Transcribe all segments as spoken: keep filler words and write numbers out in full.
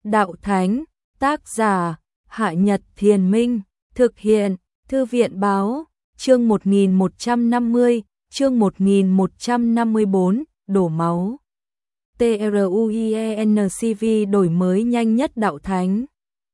Đạo Thánh, tác giả, Hạ Nhật Thiền Minh, thực hiện, Thư viện Báo, chương một nghìn một trăm năm mươi, chương một nghìn một trăm năm mươi tư, đổ máu. TRUIENCV đổi mới nhanh nhất Đạo Thánh.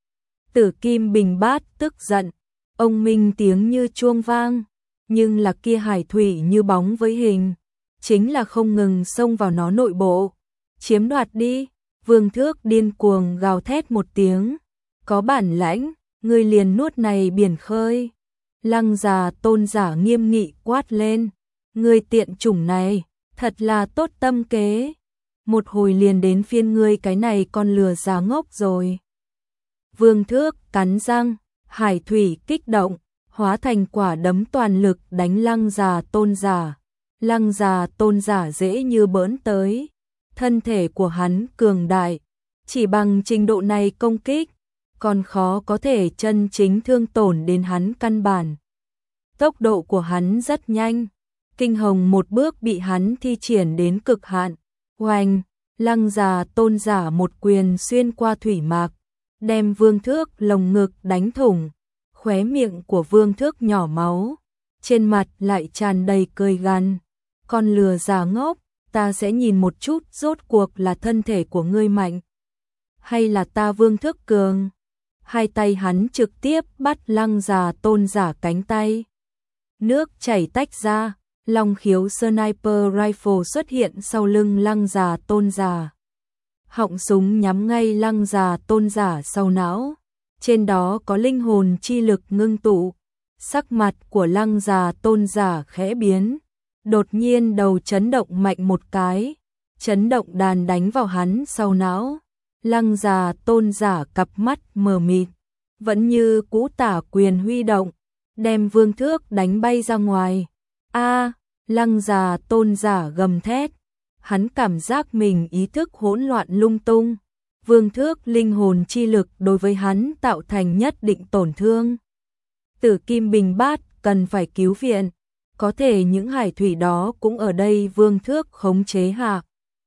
Tử Kim Bình Bát tức giận, ông minh tiếng như chuông vang, nhưng là kia hải thủy như bóng với hình, chính là không ngừng xông vào nó nội bộ, chiếm đoạt đi. Vương Thước điên cuồng gào thét một tiếng, có bản lãnh, ngươi liền nuốt này biển khơi. Lăng già tôn giả nghiêm nghị quát lên, ngươi tiện chủng này, thật là tốt tâm kế, một hồi liền đến phiên ngươi cái này con lừa già ngốc rồi. Vương Thước cắn răng, hải thủy kích động, hóa thành quả đấm toàn lực đánh lăng già tôn giả. Lăng già tôn giả dễ như bỡn tới, thân thể của hắn cường đại, chỉ bằng trình độ này công kích, còn khó có thể chân chính thương tổn đến hắn căn bản. Tốc độ của hắn rất nhanh, kinh hồng một bước bị hắn thi triển đến cực hạn. Oanh, lăng già tôn giả một quyền xuyên qua thủy mạc, đem Vương Thước lồng ngực đánh thủng, khóe miệng của Vương Thước nhỏ máu, trên mặt lại tràn đầy cười gằn, con lừa già ngốc, ta sẽ nhìn một chút rốt cuộc là thân thể của ngươi mạnh, hay là ta Vương Thước cường. Hai tay hắn trực tiếp bắt lăng già tôn giả cánh tay. Nước chảy tách ra, long khiếu sniper rifle xuất hiện sau lưng lăng già tôn giả. Họng súng nhắm ngay lăng già tôn giả sau não, trên đó có linh hồn chi lực ngưng tụ. Sắc mặt của lăng già tôn giả khẽ biến, đột nhiên đầu chấn động mạnh một cái, chấn động đàn đánh vào hắn sau não. Lăng già tôn giả cặp mắt mờ mịt, vẫn như cũ tả quyền huy động, đem Vương Thước đánh bay ra ngoài. A, lăng già tôn giả gầm thét, hắn cảm giác mình ý thức hỗn loạn lung tung. Vương Thước linh hồn chi lực đối với hắn tạo thành nhất định tổn thương. Tử Kim Bình Bát cần phải cứu viện, có thể những hải thủy đó cũng ở đây Vương Thước khống chế hạ.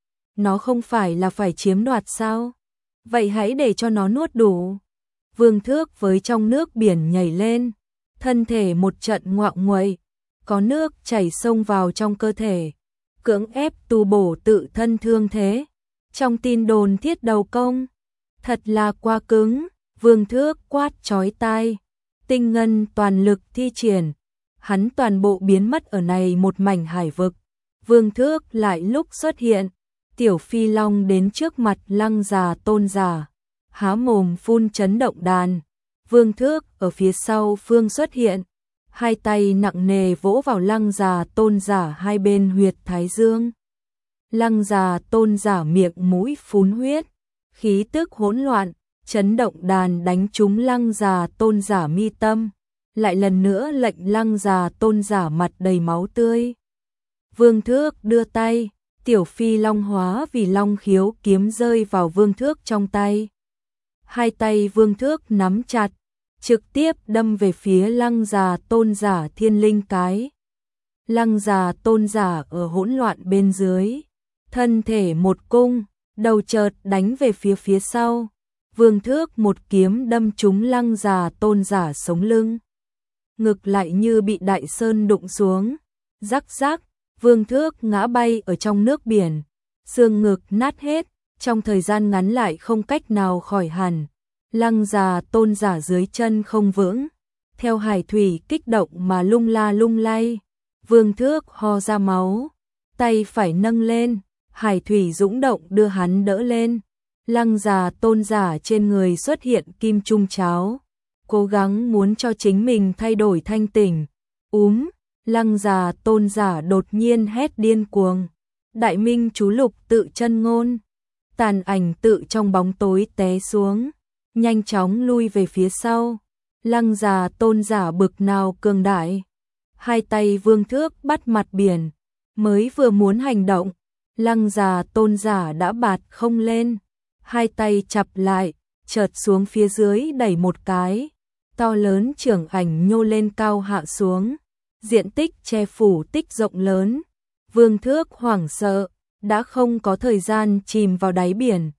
Nó không phải là phải chiếm đoạt sao? Vậy hãy để cho nó nuốt đủ. Vương Thước với trong nước biển nhảy lên, thân thể một trận ngoạng nguậy, có nước chảy xông vào trong cơ thể, cưỡng ép tu bổ tự thân thương thế. Trong tin đồn thiết đầu công, thật là quá cứng. Vương Thước quát chói tai, tinh ngân toàn lực thi triển, hắn toàn bộ biến mất ở này một mảnh hải vực. Vương Thước lại lúc xuất hiện, tiểu phi long đến trước mặt lăng già tôn giả, há mồm phun chấn động đàn. Vương Thước ở phía sau phương xuất hiện, hai tay nặng nề vỗ vào lăng già tôn giả hai bên huyệt thái dương. Lăng già tôn giả miệng mũi phun huyết, khí tức hỗn loạn, chấn động đàn đánh trúng lăng già tôn giả mi tâm, lại lần nữa lệnh lăng già tôn giả mặt đầy máu tươi. Vương Thước đưa tay, tiểu phi long hóa vì long khiếu kiếm rơi vào Vương Thước trong tay. Hai tay Vương Thước nắm chặt, trực tiếp đâm về phía lăng già tôn giả thiên linh cái. Lăng già tôn giả ở hỗn loạn bên dưới, thân thể một cung, đầu chợt đánh về phía phía sau. Vương Thước một kiếm đâm trúng lăng già tôn giả sống lưng, ngực lại như bị đại sơn đụng xuống, rắc rắc. Vương Thước ngã bay ở trong nước biển, xương ngực nát hết, trong thời gian ngắn lại không cách nào khỏi hẳn. Lăng già tôn giả dưới chân không vững, theo hải thủy kích động mà lung la lung lay. Vương Thước ho ra máu, tay phải nâng lên, hải thủy dũng động đưa hắn đỡ lên. Lăng già tôn giả trên người xuất hiện kim trung cháo, cố gắng muốn cho chính mình thay đổi thanh tỉnh. Úm, lăng già tôn giả đột nhiên hét điên cuồng, đại minh chú lục tự chân ngôn, tàn ảnh tự trong bóng tối té xuống, nhanh chóng lui về phía sau. Lăng già tôn giả bực nào cường đại, hai tay Vương Thước bắt mặt biển, mới vừa muốn hành động, lăng già tôn giả đã bạt không lên, hai tay chặp lại, chợt xuống phía dưới đẩy một cái, to lớn trưởng ảnh nhô lên cao hạ xuống, diện tích che phủ tích rộng lớn. Vương Thước hoảng sợ, đã không có thời gian chìm vào đáy biển,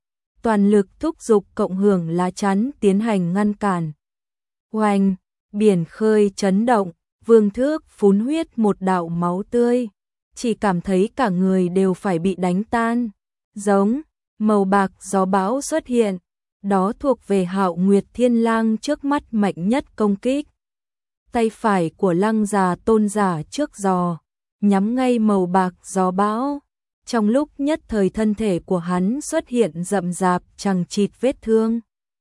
toàn lực thúc giục cộng hưởng lá chắn tiến hành ngăn cản. Oanh, biển khơi chấn động, Vương Thước phun huyết một đạo máu tươi, chỉ cảm thấy cả người đều phải bị đánh tan. Giống, màu bạc gió bão xuất hiện, đó thuộc về Hạo Nguyệt Thiên Lang trước mắt mạnh nhất công kích. Tay phải của Lăng Già Tôn giả trước giò, nhắm ngay màu bạc gió bão. Trong lúc nhất thời thân thể của hắn xuất hiện rậm rạp chằng chịt vết thương.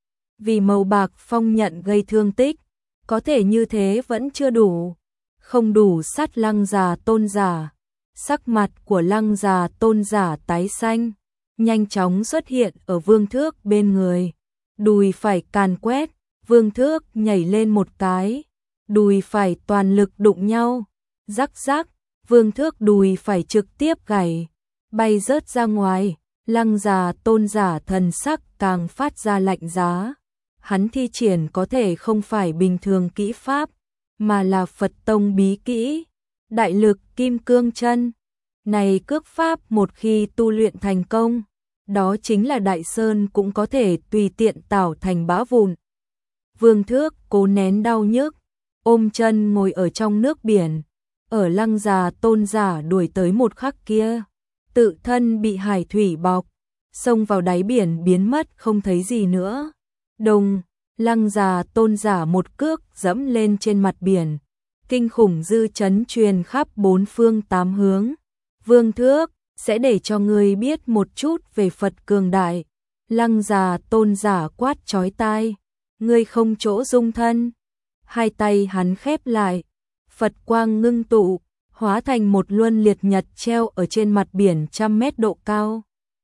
Vì màu bạc phong nhận gây thương tích, có thể như thế vẫn chưa đủ, không đủ sát Lăng Già Tôn giả. Sắc mặt của Lăng Già Tôn giả tái xanh, nhanh chóng xuất hiện ở Vương Thước bên người. Đùi phải càn quét, Vương Thước nhảy lên một cái, đùi phải toàn lực đụng nhau. Rắc rắc, Vương Thước đùi phải trực tiếp gãy, bay rớt ra ngoài. Lăng Già Tôn giả thần sắc càng phát ra lạnh giá. Hắn thi triển có thể không phải bình thường kỹ pháp, mà là Phật tông bí kỹ, Đại Lực Kim Cương Chân. Này cước pháp một khi tu luyện thành công, đó chính là đại sơn cũng có thể tùy tiện tảo thành bã vụn. Vương Thước cố nén đau nhức, ôm chân ngồi ở trong nước biển. Ở Lăng Già Tôn giả đuổi tới một khắc kia, tự thân bị hải thủy bọc, xông vào đáy biển biến mất không thấy gì nữa. Đùng, Lăng Già Tôn giả một cước dẫm lên trên mặt biển, kinh khủng dư chấn truyền khắp bốn phương tám hướng. Vương Thước, sẽ để cho ngươi biết một chút về Phật cường đại. Lăng Già Tôn giả quát chói tai, ngươi không chỗ dung thân. Hai tay hắn khép lại, Phật quang ngưng tụ, hóa thành một luân liệt nhật treo ở trên mặt biển trăm mét độ cao.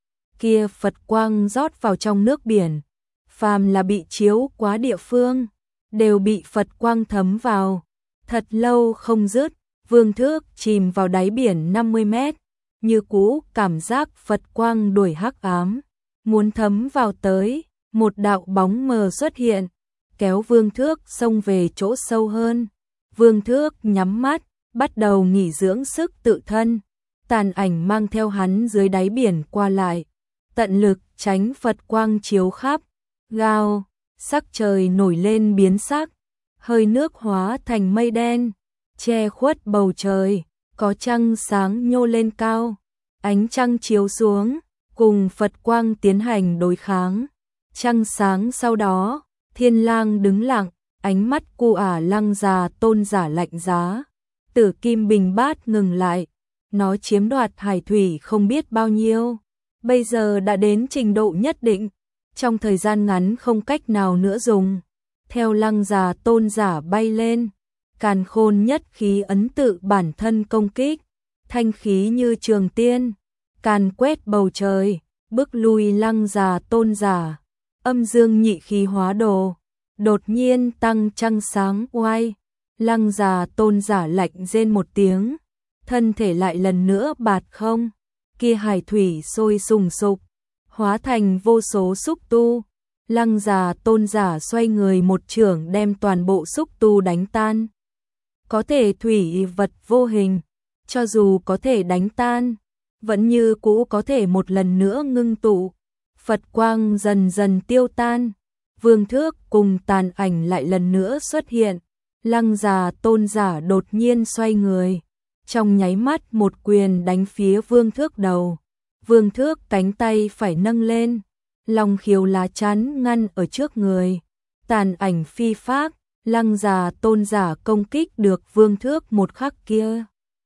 Kia Phật quang rót vào trong nước biển, phàm là bị chiếu quá địa phương, đều bị Phật quang thấm vào. Thật lâu không dứt, Vương Thước chìm vào đáy biển năm mươi mét, như cũ cảm giác Phật quang đuổi hắc ám, muốn thấm vào tới. Một đạo bóng mờ xuất hiện, kéo Vương Thước xông về chỗ sâu hơn. Vương Thước nhắm mắt, bắt đầu nghỉ dưỡng sức tự thân. Tàn ảnh mang theo hắn dưới đáy biển qua lại, tận lực tránh Phật quang chiếu khắp. Gào, sắc trời nổi lên biến sắc, hơi nước hóa thành mây đen, che khuất bầu trời, có trăng sáng nhô lên cao. Ánh trăng chiếu xuống, cùng Phật quang tiến hành đối kháng. Trăng sáng sau đó, Thiên Lang đứng lặng, ánh mắt cu ả Lăng Già Tôn giả lạnh giá. Tử kim bình bát ngừng lại, nó chiếm đoạt hải thủy không biết bao nhiêu, bây giờ đã đến trình độ nhất định, trong thời gian ngắn không cách nào nữa dùng. Theo Lăng Già Tôn giả bay lên, càn khôn nhất khí ấn tự bản thân công kích, thanh khí như trường tiên, càn quét bầu trời, bức lui Lăng Già Tôn giả. Âm dương nhị khí hóa đồ, đột nhiên tăng trăng sáng oai. Lăng Già Tôn giả lạnh rên một tiếng, thân thể lại lần nữa bạt không. Kia hải thủy sôi sùng sục, hóa thành vô số xúc tu. Lăng Già Tôn giả xoay người một chưởng đem toàn bộ xúc tu đánh tan. Có thể thủy vật vô hình, cho dù có thể đánh tan, vẫn như cũ có thể một lần nữa ngưng tụ. Phật quang dần dần tiêu tan, Vương Thước cùng tàn ảnh lại lần nữa xuất hiện. Lăng Già Tôn giả đột nhiên xoay người, trong nháy mắt một quyền đánh phía Vương Thước đầu. Vương Thước cánh tay phải nâng lên, long khiếu lá chắn ngăn ở trước người. Tàn ảnh phi phác, Lăng Già Tôn giả công kích được Vương Thước một khắc kia,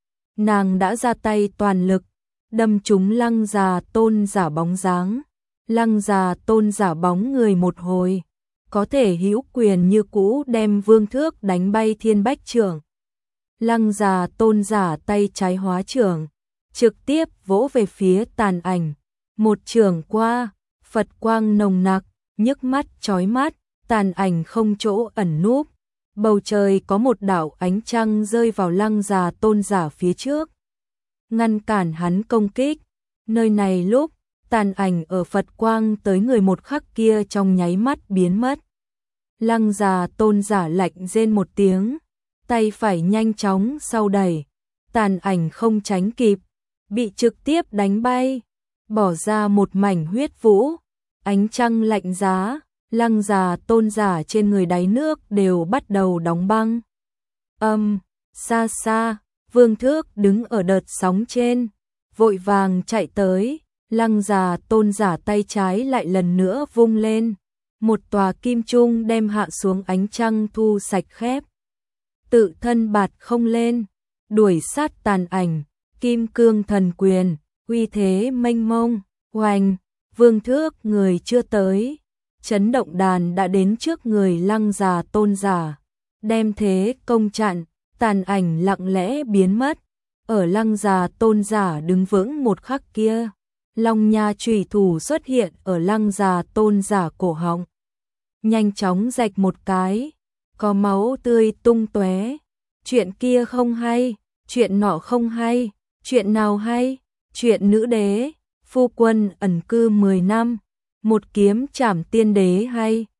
nàng đã ra tay toàn lực, đâm trúng Lăng Già Tôn giả bóng dáng. Lăng Già Tôn giả bóng người một hồi, có thể hữu quyền như cũ đem Vương Thước đánh bay thiên bách chưởng. Lăng Già Tôn giả tay trái hóa chưởng, trực tiếp vỗ về phía tàn ảnh. Một chưởng qua, Phật quang nồng nặc, nhức mắt chói mắt, tàn ảnh không chỗ ẩn núp. Bầu trời có một đạo ánh trăng rơi vào Lăng Già Tôn giả phía trước, ngăn cản hắn công kích. Nơi này lúc tàn ảnh ở Phật quang tới người một khắc kia trong nháy mắt biến mất. Lăng Già Tôn giả lạnh rên một tiếng, tay phải nhanh chóng sau đẩy, tàn ảnh không tránh kịp, bị trực tiếp đánh bay, bỏ ra một mảnh huyết vũ. Ánh trăng lạnh giá, Lăng già Tôn giả trên người đáy nước đều bắt đầu đóng băng. Âm, xa xa, Vương Thước đứng ở đợt sóng trên, vội vàng chạy tới, Lăng già Tôn giả tay trái lại lần nữa vung lên, một tòa kim trung đem hạ xuống ánh trăng thu sạch khép. Tự thân bạt không lên, đuổi sát tàn ảnh, kim cương thần quyền, uy thế mênh mông, oanh, Vương Thước người chưa tới, chấn động đàn đã đến trước người Lăng già Tôn giả, đem thế công chặn, tàn ảnh lặng lẽ biến mất, ở Lăng già Tôn giả đứng vững một khắc kia, Long nha chủy thủ xuất hiện ở Lăng già Tôn giả cổ họng, nhanh chóng rạch một cái, có máu tươi tung tóe. Chuyện kia không hay, chuyện nọ không hay, chuyện nào hay, chuyện nữ đế, phu quân ẩn cư mười năm, một kiếm trảm tiên đế hay.